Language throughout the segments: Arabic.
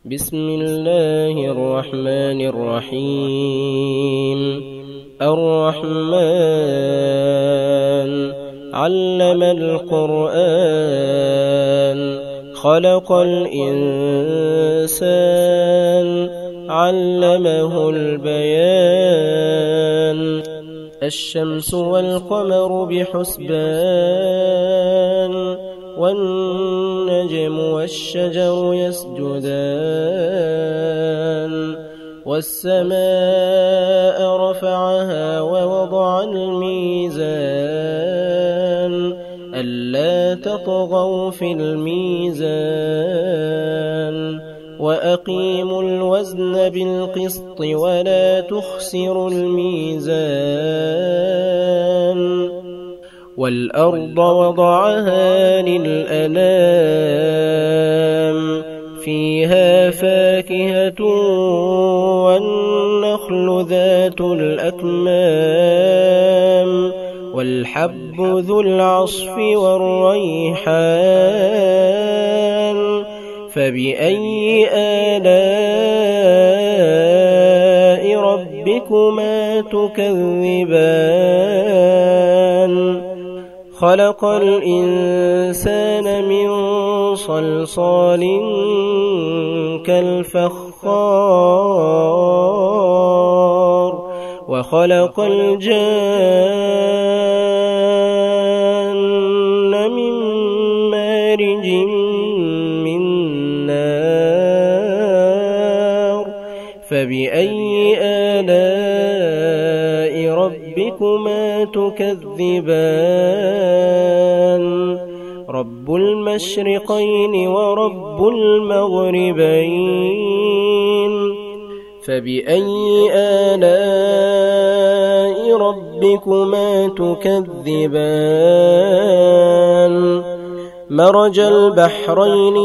بسم الله الرحمن الرحيم. الرحمن علم القرآن خلق الإنسان علمه البيان. الشمس والقمر بحسبان والنجم والشجر يسجدان. والسماء رفعها ووضع الميزان ألا تطغوا في الميزان وأقيموا الوزن بالقسط ولا تخسروا الميزان. والأرض وضعها للأنام فيها فاكهة والنخل ذات الأكمام والحب ذو العصف والريحان. فبأي آلاء ربكما تكذبان؟ خلق الإنسان من صلصال كالفخار وخلق الجان من مارج من نار. فبأي آلاء ربكما تكذبان؟ رب المشرقين ورب المغربين. فبأي آلاء ربكما تكذبان؟ مرج البحرين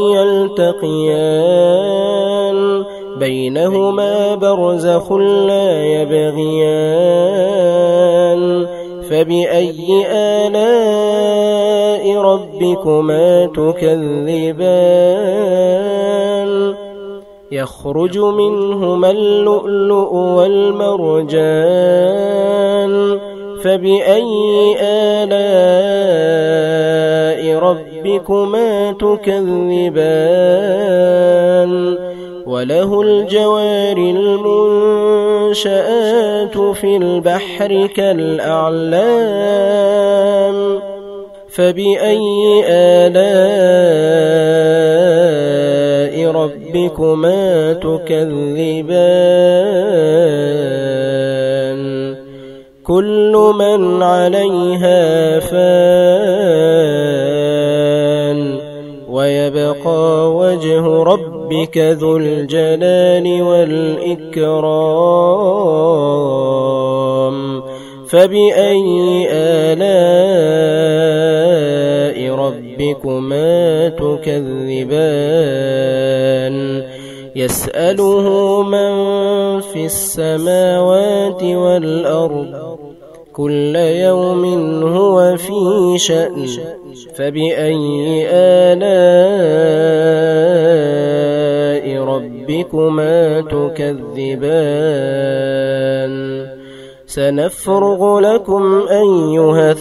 يلتقيان بينهما برزخ لا يبغيان. فبأي آلاء ربكما تكذبان؟ يخرج منهما اللؤلؤ والمرجان. فبأي آلاء ربكما تكذبان؟ وله الجوار المنشآت في البحر كالأعلام. فبأي آلاء ربكما تكذبان؟ كل من عليها فان ويبقى وجه ربك ذو الجلال والإكرام. فبأي آلاء ربكما تكذبان؟ يسأله من في السماوات والأرض كل يوم هو في شأن. فبأي آلاء ربكما تكذبان؟ سنفرغ لكم أيها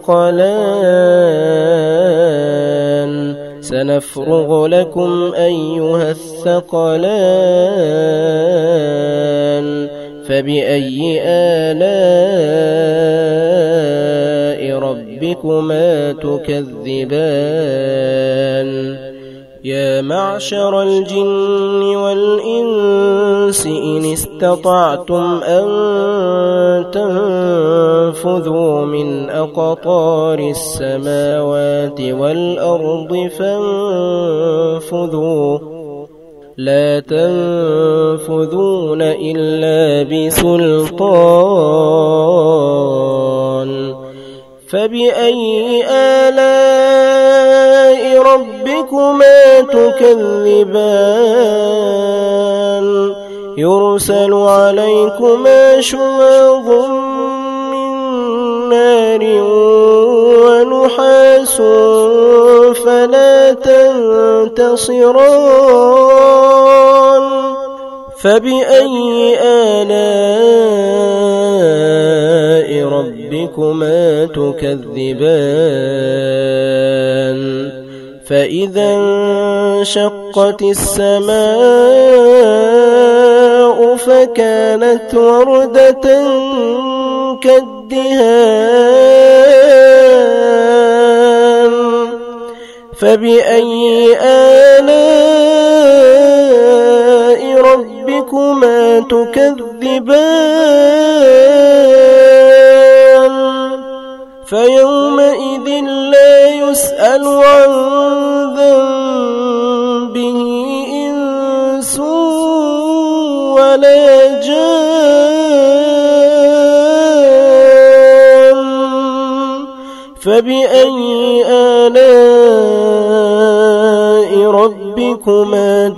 الثقلان. فبأي آلاء ربكما تكذبان؟ يا معشر الجن والإنس إن استطعتم أن تنفذوا من أقطار السماوات والأرض فانفذوا لا تنفذون إلا بسلطان. فبأي آلاء ربكما تكذبان؟ يرسل عليكما شواظ من نار ونحاس فلا تنتصران. فبأي آلاء ربكما تكذبان فإذا انشقت السماء فكانت وردة كالدهان فبأي آلاء ربكما تكذبان فيومئذ لا يسأل عن ذنبه إنس ولا جان فبأي آلاء ربكما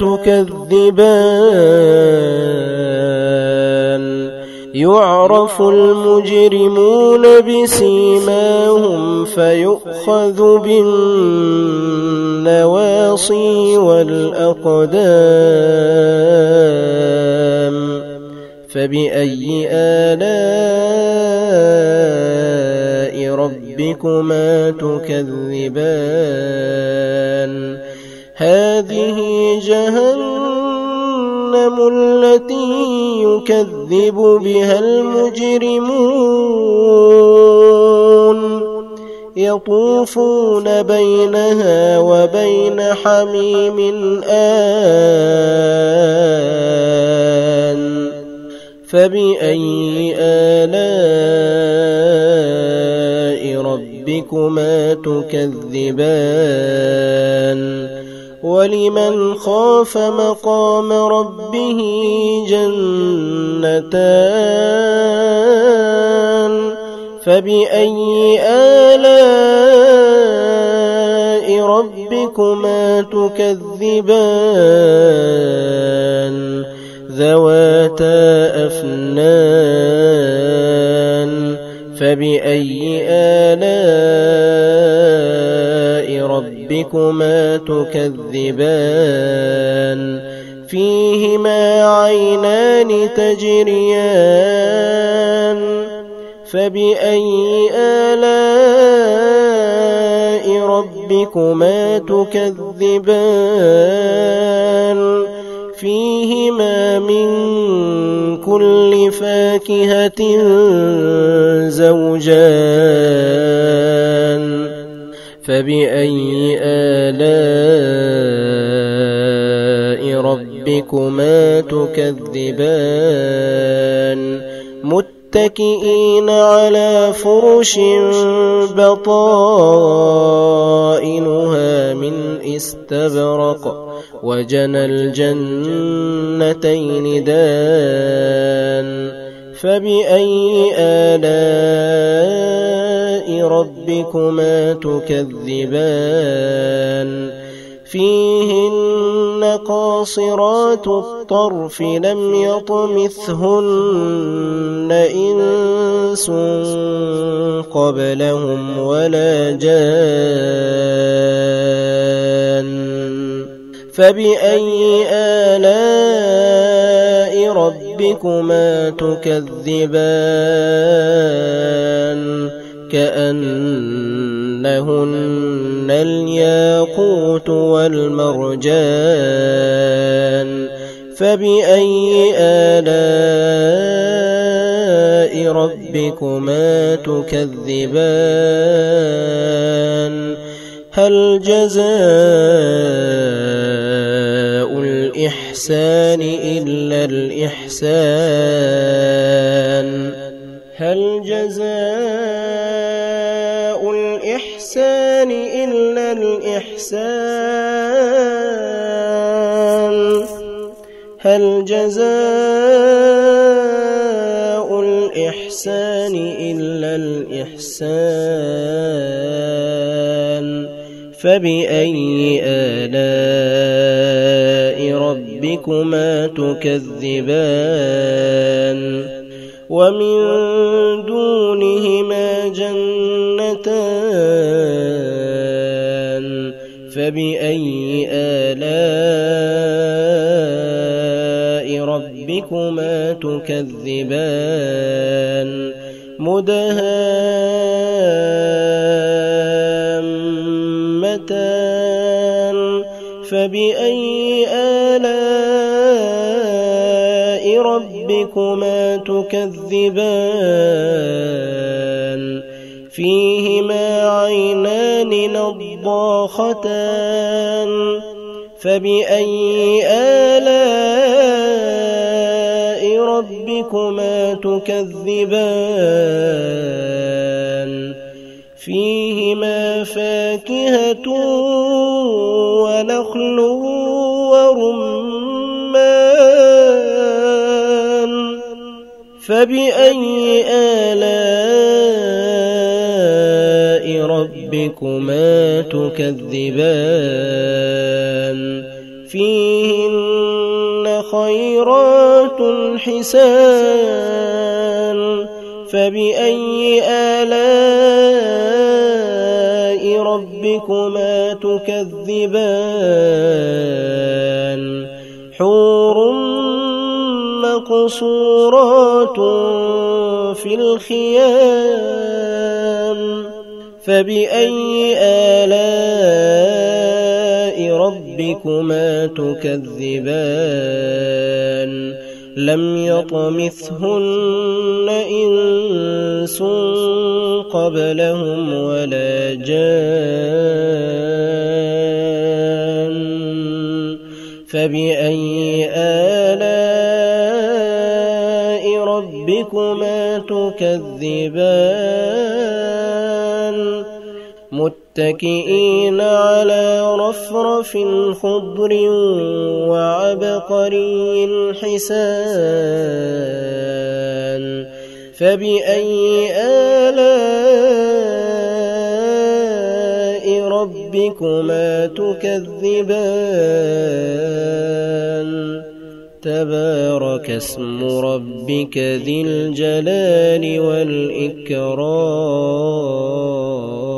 تكذبان يعرف المجرمون بسيماهم فيؤخذ بالنواصي والأقدام فبأي آلاء ربكما تكذبان هذه جهنم التي يكذب بها المجرمون يطوفون بينها وبين حميم آن فبأي آلاء ربكما تكذبان ولمن خاف مقام ربه جنتان فبأي آلاء ربكما تكذبان ذواتا أفنان فبأي آلاء ربكما تكذبان فيهما عينان تجريان فبأي آلاء ربكما تكذبان فيهما من كل فاكهة زوجان فبأي آلاء ربكما تكذبان متكئين على فرش بطائنها من استبرق وجنى الجنتين دان فبأي آلاء ربكما تكذبان فيهن قاصرات الطرف لم يطمثهن إنس قبلهم ولا جان فبأي آلاء ربكما تكذبان كأنهن الياقوت والمرجان فبأي آلاء ربكما تكذبان هل جزاء الإحسان إلا الإحسان هل جزاء الإحسان إلا الإحسان هل جزاء الإحسان إلا الإحسان فبأي آلاء ربكما تكذبان ومن دونهما جنتان فبأي آلاء ربكما ربكما تكذبان مدهامتان فبأي آلاء ربكما تكذبان فيهما عينان نضاختان فبأي آلاء ربكما تكذبان فيهما فاكهة ونخل ورمان فبأي آلاء ربكما تكذبان فيهن خيرات حسان فبأي آلاء ربكما تكذبان حور مقصورات في الخيام فبأي آلاء ربكما تكذبان لم يطمثهن إنس قبلهم ولا جان فبأي آلاء ربكما تكذبان متكئين على رفرف خضر وعبقري حسان فبأي آلاء ربكما تكذبان تبارك اسم ربك ذي الجلال والإكرام